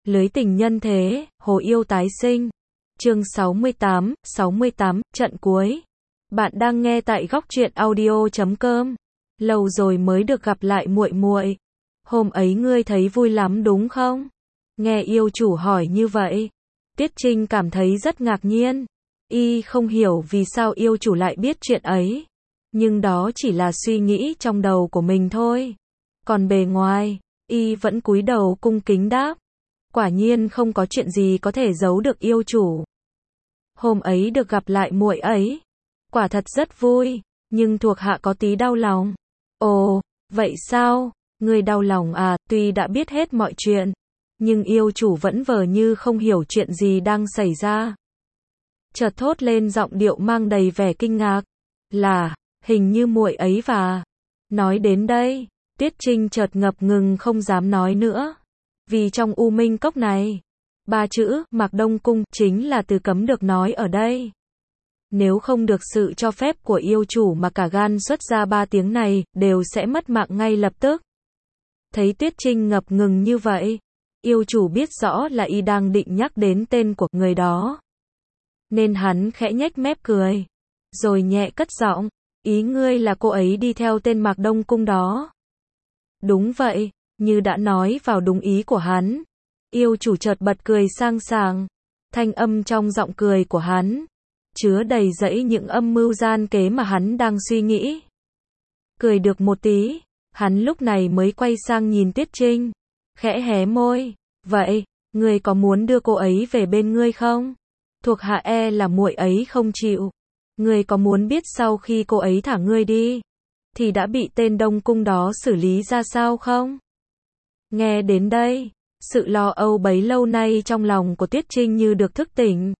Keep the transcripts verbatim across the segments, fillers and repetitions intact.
Lưới tình nhân thế, hồ yêu tái sinh. Chương sáu mươi tám, sáu mươi tám, trận cuối. Bạn đang nghe tại góc truyện audio chấm com. Lâu rồi mới được gặp lại muội muội. Hôm ấy ngươi thấy vui lắm đúng không? Nghe yêu chủ hỏi như vậy, Tiết Trinh cảm thấy rất ngạc nhiên. Y không hiểu vì sao yêu chủ lại biết chuyện ấy. Nhưng đó chỉ là suy nghĩ trong đầu của mình thôi. Còn bề ngoài, Y vẫn cúi đầu cung kính đáp. Quả nhiên không có chuyện gì có thể giấu được yêu chủ. Hôm ấy được gặp lại muội ấy, quả thật rất vui, nhưng thuộc hạ có tí đau lòng. Ồ, vậy sao? Ngươi đau lòng à? Tuy đã biết hết mọi chuyện, nhưng yêu chủ vẫn vờ như không hiểu chuyện gì đang xảy ra. Chợt thốt lên giọng điệu mang đầy vẻ kinh ngạc. Là, hình như muội ấy và... Nói đến đây, Tiết Trinh chợt ngập ngừng không dám nói nữa. Vì trong U Minh Cốc này, ba chữ Mạc Đông Cung chính là từ cấm được nói ở đây. Nếu không được sự cho phép của yêu chủ mà cả gan xuất ra ba tiếng này, đều sẽ mất mạng ngay lập tức. Thấy Tiết Trinh ngập ngừng như vậy, yêu chủ biết rõ là Y đang định nhắc đến tên của người đó. Nên hắn khẽ nhếch mép cười, rồi nhẹ cất giọng, ý ngươi là cô ấy đi theo tên Mạc Đông Cung đó. Đúng vậy, như đã nói vào đúng ý của hắn. Yêu chủ chợt bật cười sang sảng. Thanh âm trong giọng cười của hắn chứa đầy dẫy những âm mưu gian kế mà hắn đang suy nghĩ. Cười được một tí, hắn lúc này mới quay sang nhìn Tiết Trinh, khẽ hé môi, "Vậy, ngươi có muốn đưa cô ấy về bên ngươi không? Thuộc hạ e là muội ấy không chịu. Ngươi có muốn biết sau khi cô ấy thả ngươi đi thì đã bị tên Đông Cung đó xử lý ra sao không?" Nghe đến đây, sự lo âu bấy lâu nay trong lòng của Tiết Trinh như được thức tỉnh.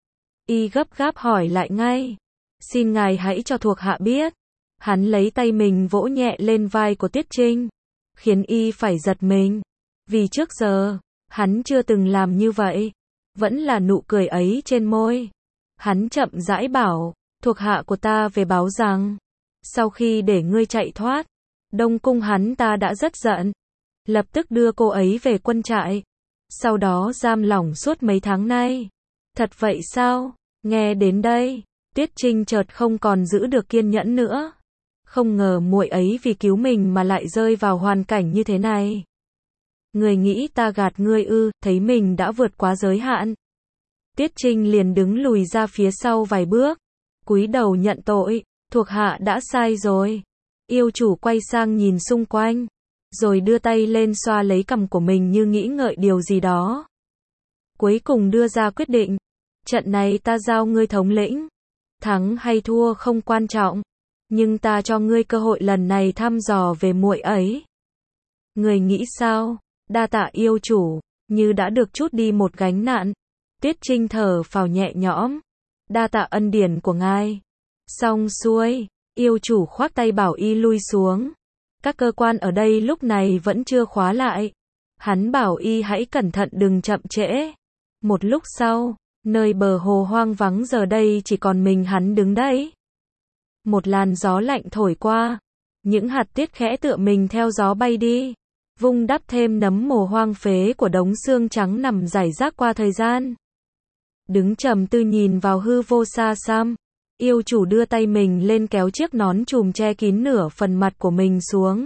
Y gấp gáp hỏi lại ngay, "Xin ngài hãy cho thuộc hạ biết." Hắn lấy tay mình vỗ nhẹ lên vai của Tiết Trinh, khiến Y phải giật mình. Vì trước giờ, hắn chưa từng làm như vậy. Vẫn là nụ cười ấy trên môi. Hắn chậm rãi bảo, "Thuộc hạ của ta về báo rằng, sau khi để ngươi chạy thoát, Đông Cung hắn ta đã rất giận. Lập tức đưa cô ấy về quân trại. Sau đó giam lỏng suốt mấy tháng nay." Thật vậy sao? Nghe đến đây, Tiết Trinh chợt không còn giữ được kiên nhẫn nữa. Không ngờ muội ấy vì cứu mình mà lại rơi vào hoàn cảnh như thế này. Người nghĩ ta gạt ngươi ư? Thấy mình đã vượt quá giới hạn, Tiết Trinh liền đứng lùi ra phía sau vài bước, cúi đầu nhận tội, "Thuộc hạ đã sai rồi." Yêu chủ quay sang nhìn xung quanh, rồi đưa tay lên xoa lấy cằm của mình như nghĩ ngợi điều gì đó. Cuối cùng đưa ra quyết định, "Trận này ta giao ngươi thống lĩnh. Thắng hay thua không quan trọng, nhưng ta cho ngươi cơ hội lần này thăm dò về muội ấy. Ngươi nghĩ sao?" Đa tạ yêu chủ, như đã được trút đi một gánh nặng. Tiết Trinh thở phào nhẹ nhõm, "Đa tạ ân điển của ngài." Xong xuôi, yêu chủ khoác tay bảo Y lui xuống. Các cơ quan ở đây lúc này vẫn chưa khóa lại. Hắn bảo Y hãy cẩn thận đừng chậm trễ. Một lúc sau, nơi bờ hồ hoang vắng giờ đây chỉ còn mình hắn đứng đấy. Một làn gió lạnh thổi qua, những hạt tiết khẽ tựa mình theo gió bay đi, vung đắp thêm nấm mồ hoang phế của đống xương trắng nằm rải rác qua thời gian. Đứng trầm tư nhìn vào hư vô xa xăm, yêu chủ đưa tay mình lên kéo chiếc nón trùm che kín nửa phần mặt của mình xuống.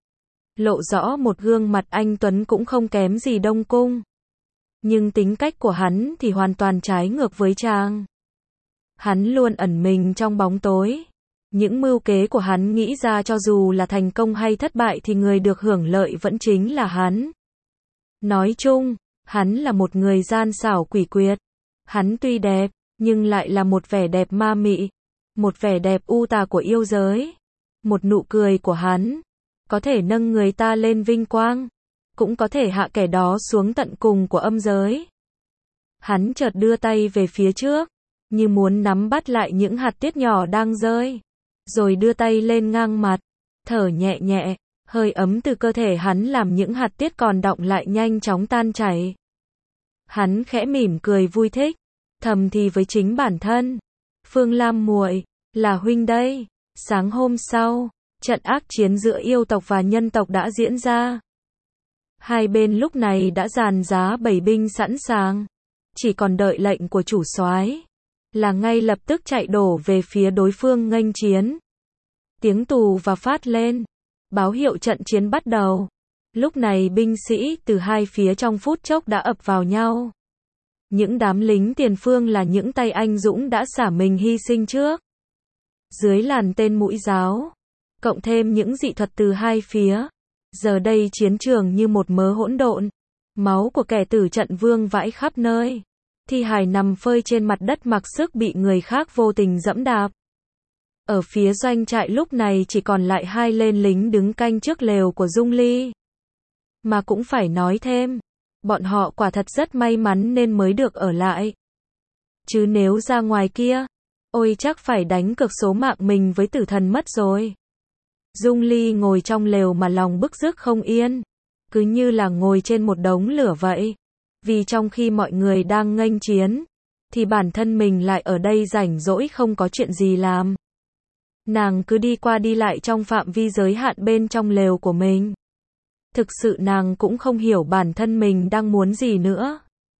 Lộ rõ một gương mặt anh tuấn cũng không kém gì Đông Cung. Nhưng tính cách của hắn thì hoàn toàn trái ngược với chàng. Hắn luôn ẩn mình trong bóng tối. Những mưu kế của hắn nghĩ ra cho dù là thành công hay thất bại thì người được hưởng lợi vẫn chính là hắn. Nói chung, hắn là một người gian xảo quỷ quyệt. Hắn tuy đẹp, nhưng lại là một vẻ đẹp ma mị, một vẻ đẹp u tà của yêu giới. Một nụ cười của hắn có thể nâng người ta lên vinh quang, cũng có thể hạ kẻ đó xuống tận cùng của âm giới. Hắn chợt đưa tay về phía trước, như muốn nắm bắt lại những hạt tiết nhỏ đang rơi, rồi đưa tay lên ngang mặt, thở nhẹ nhẹ, hơi ấm từ cơ thể hắn làm những hạt tiết còn đọng lại nhanh chóng tan chảy. Hắn khẽ mỉm cười vui thích, thầm thì với chính bản thân, "Phương Lam muội, là huynh đây." Sáng hôm sau, trận ác chiến giữa yêu tộc và nhân tộc đã diễn ra. Hai bên lúc này đã dàn giá bảy binh sẵn sàng, chỉ còn đợi lệnh của chủ soái, là ngay lập tức chạy đổ về phía đối phương nghênh chiến. Tiếng tù và phát lên, báo hiệu trận chiến bắt đầu. Lúc này binh sĩ từ hai phía trong phút chốc đã ập vào nhau. Những đám lính tiền phương là những tay anh dũng đã xả mình hy sinh trước. Dưới làn tên mũi giáo, cộng thêm những dị thuật từ hai phía, giờ đây chiến trường như một mớ hỗn độn. Máu của kẻ tử trận vương vãi khắp nơi. Thi hài nằm phơi trên mặt đất mặc sức bị người khác vô tình dẫm đạp. Ở phía doanh trại lúc này chỉ còn lại hai tên lính đứng canh trước lều của Dung Ly. Mà cũng phải nói thêm, bọn họ quả thật rất may mắn nên mới được ở lại. Chứ nếu ra ngoài kia, ôi chắc phải đánh cược số mạng mình với tử thần mất rồi. Dung Ly ngồi trong lều mà lòng bức rứt không yên, cứ như là ngồi trên một đống lửa vậy. Vì trong khi mọi người đang nghênh chiến, thì bản thân mình lại ở đây rảnh rỗi không có chuyện gì làm. Nàng cứ đi qua đi lại trong phạm vi giới hạn bên trong lều của mình. Thực sự nàng cũng không hiểu bản thân mình đang muốn gì nữa.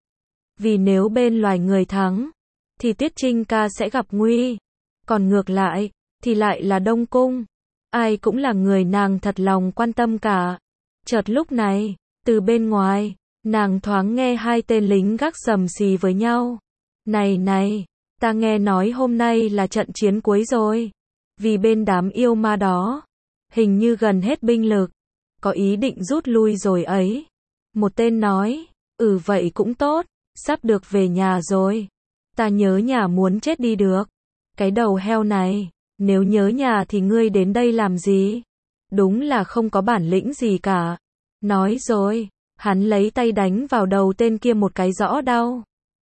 Vì nếu bên loài người thắng, thì Tiết Trinh ca sẽ gặp nguy. Còn ngược lại, thì lại là Đông Cung. Ai cũng là người nàng thật lòng quan tâm cả. Chợt lúc này, từ bên ngoài, nàng thoáng nghe hai tên lính gác sầm xì với nhau. Này này, ta nghe nói hôm nay là trận chiến cuối rồi. Vì bên đám yêu ma đó, hình như gần hết binh lực, có ý định rút lui rồi ấy. Một tên nói, ừ vậy cũng tốt, sắp được về nhà rồi. Ta nhớ nhà muốn chết đi được. Cái đầu heo này, nếu nhớ nhà thì ngươi đến đây làm gì? Đúng là không có bản lĩnh gì cả. Nói rồi, hắn lấy tay đánh vào đầu tên kia một cái rõ đau.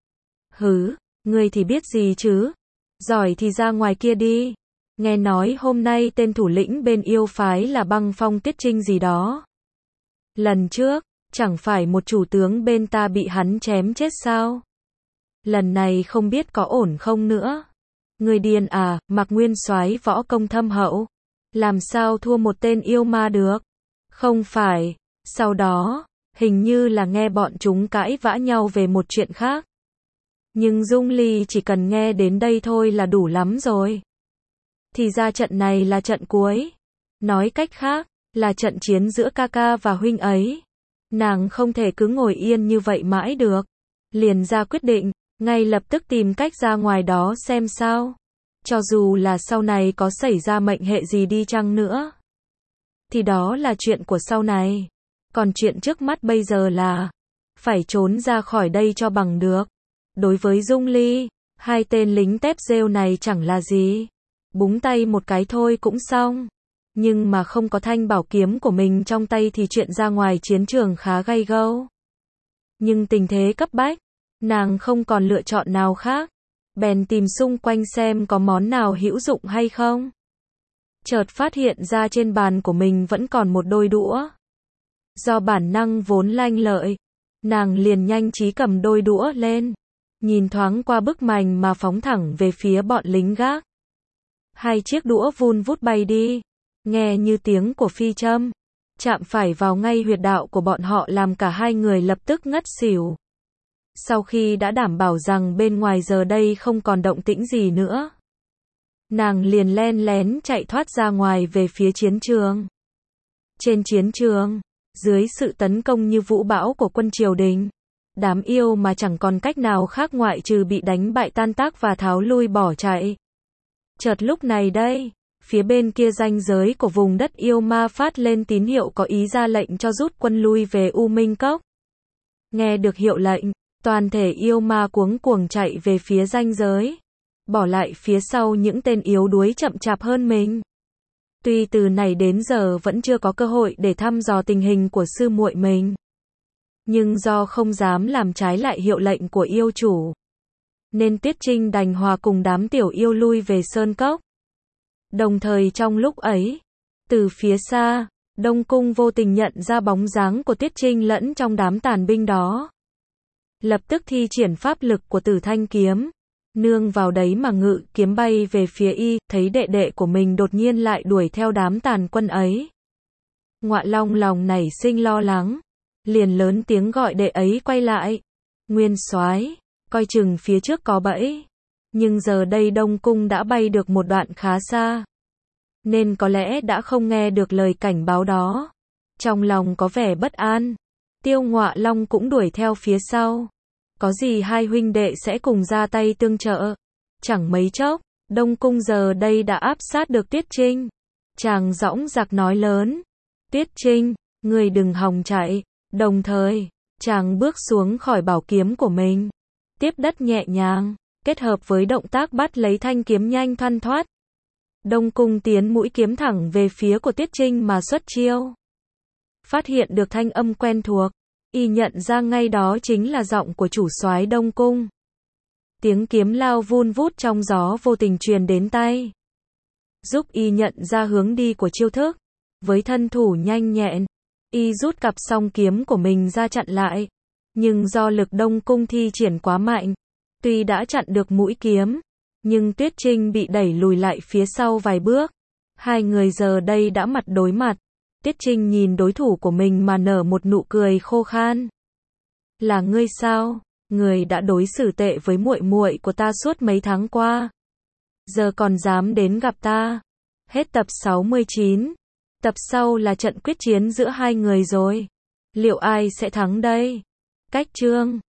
Hứ, ngươi thì biết gì chứ? Giỏi thì ra ngoài kia đi. Nghe nói hôm nay tên thủ lĩnh bên yêu phái là Băng Phong Tiết Trinh gì đó. Lần trước, chẳng phải một chủ tướng bên ta bị hắn chém chết sao? Lần này không biết có ổn không nữa. Người điên à, Mạc Nguyên soái võ công thâm hậu, làm sao thua một tên yêu ma được? Không phải. Sau đó, hình như là nghe bọn chúng cãi vã nhau về một chuyện khác. Nhưng Dung Ly chỉ cần nghe đến đây thôi là đủ lắm rồi. Thì ra trận này là trận cuối. Nói cách khác, là trận chiến giữa ca ca và huynh ấy. Nàng không thể cứ ngồi yên như vậy mãi được. Liền ra quyết định, ngay lập tức tìm cách ra ngoài đó xem sao. Cho dù là sau này có xảy ra mệnh hệ gì đi chăng nữa, thì đó là chuyện của sau này. Còn chuyện trước mắt bây giờ là phải trốn ra khỏi đây cho bằng được. Đối với Dung Ly, hai tên lính tép rêu này chẳng là gì. Búng tay một cái thôi cũng xong. Nhưng mà không có thanh bảo kiếm của mình trong tay thì chuyện ra ngoài chiến trường khá gay go. Nhưng tình thế cấp bách, nàng không còn lựa chọn nào khác. Bèn tìm xung quanh xem có món nào hữu dụng hay không. Chợt phát hiện ra trên bàn của mình vẫn còn một đôi đũa. Do bản năng vốn lanh lợi, nàng liền nhanh trí cầm đôi đũa lên, nhìn thoáng qua bức mành mà phóng thẳng về phía bọn lính gác. Hai chiếc đũa vun vút bay đi, nghe như tiếng của phi châm, chạm phải vào ngay huyệt đạo của bọn họ làm cả hai người lập tức ngất xỉu. Sau khi đã đảm bảo rằng bên ngoài giờ đây không còn động tĩnh gì nữa, nàng liền len lén chạy thoát ra ngoài về phía chiến trường. Trên chiến trường, dưới sự tấn công như vũ bão của quân triều đình, đám yêu mà chẳng còn cách nào khác ngoại trừ bị đánh bại tan tác và tháo lui bỏ chạy. Chợt lúc này đây, phía bên kia ranh giới của vùng đất yêu ma phát lên tín hiệu có ý ra lệnh cho rút quân lui về U Minh Cốc. Nghe được hiệu lệnh, toàn thể yêu ma cuống cuồng chạy về phía ranh giới, bỏ lại phía sau những tên yếu đuối chậm chạp hơn mình. Tuy từ này đến giờ vẫn chưa có cơ hội để thăm dò tình hình của sư muội mình, nhưng do không dám làm trái lại hiệu lệnh của yêu chủ, nên Tiết Trinh đành hòa cùng đám tiểu yêu lui về Sơn Cốc. Đồng thời trong lúc ấy, từ phía xa, Đông Cung vô tình nhận ra bóng dáng của Tiết Trinh lẫn trong đám tàn binh đó. Lập tức thi triển pháp lực của Tử Thanh kiếm, nương vào đấy mà ngự kiếm bay về phía y, thấy đệ đệ của mình đột nhiên lại đuổi theo đám tàn quân ấy. Ngọa Long lòng nảy sinh lo lắng, liền lớn tiếng gọi đệ ấy quay lại. Nguyên soái, coi chừng phía trước có bẫy. Nhưng giờ đây Đông Cung đã bay được một đoạn khá xa, nên có lẽ đã không nghe được lời cảnh báo đó. Trong lòng có vẻ bất an, Tiêu Ngọa Long cũng đuổi theo phía sau. Có gì hai huynh đệ sẽ cùng ra tay tương trợ. Chẳng mấy chốc, Đông Cung giờ đây đã áp sát được Tuyết Trinh. Chàng dõng dạc nói lớn. Tuyết Trinh, người đừng hòng chạy. Đồng thời, chàng bước xuống khỏi bảo kiếm của mình. Tiếp đất nhẹ nhàng, kết hợp với động tác bắt lấy thanh kiếm nhanh thoăn thoắt. Đông Cung tiến mũi kiếm thẳng về phía của Tuyết Trinh mà xuất chiêu. Phát hiện được thanh âm quen thuộc, y nhận ra ngay đó chính là giọng của chủ soái Đông Cung. Tiếng kiếm lao vun vút trong gió vô tình truyền đến tai, giúp y nhận ra hướng đi của chiêu thức. Với thân thủ nhanh nhẹn, y rút cặp song kiếm của mình ra chặn lại. Nhưng do lực Đông Cung thi triển quá mạnh, tuy đã chặn được mũi kiếm, nhưng Tuyết Trinh bị đẩy lùi lại phía sau vài bước. Hai người giờ đây đã mặt đối mặt. Tuyết Trinh nhìn đối thủ của mình mà nở một nụ cười khô khan. Là ngươi sao? Người đã đối xử tệ với muội muội của ta suốt mấy tháng qua, giờ còn dám đến gặp ta. Hết tập sáu mươi chín. Tập sau là trận quyết chiến giữa hai người rồi. Liệu ai sẽ thắng đây? Cách chương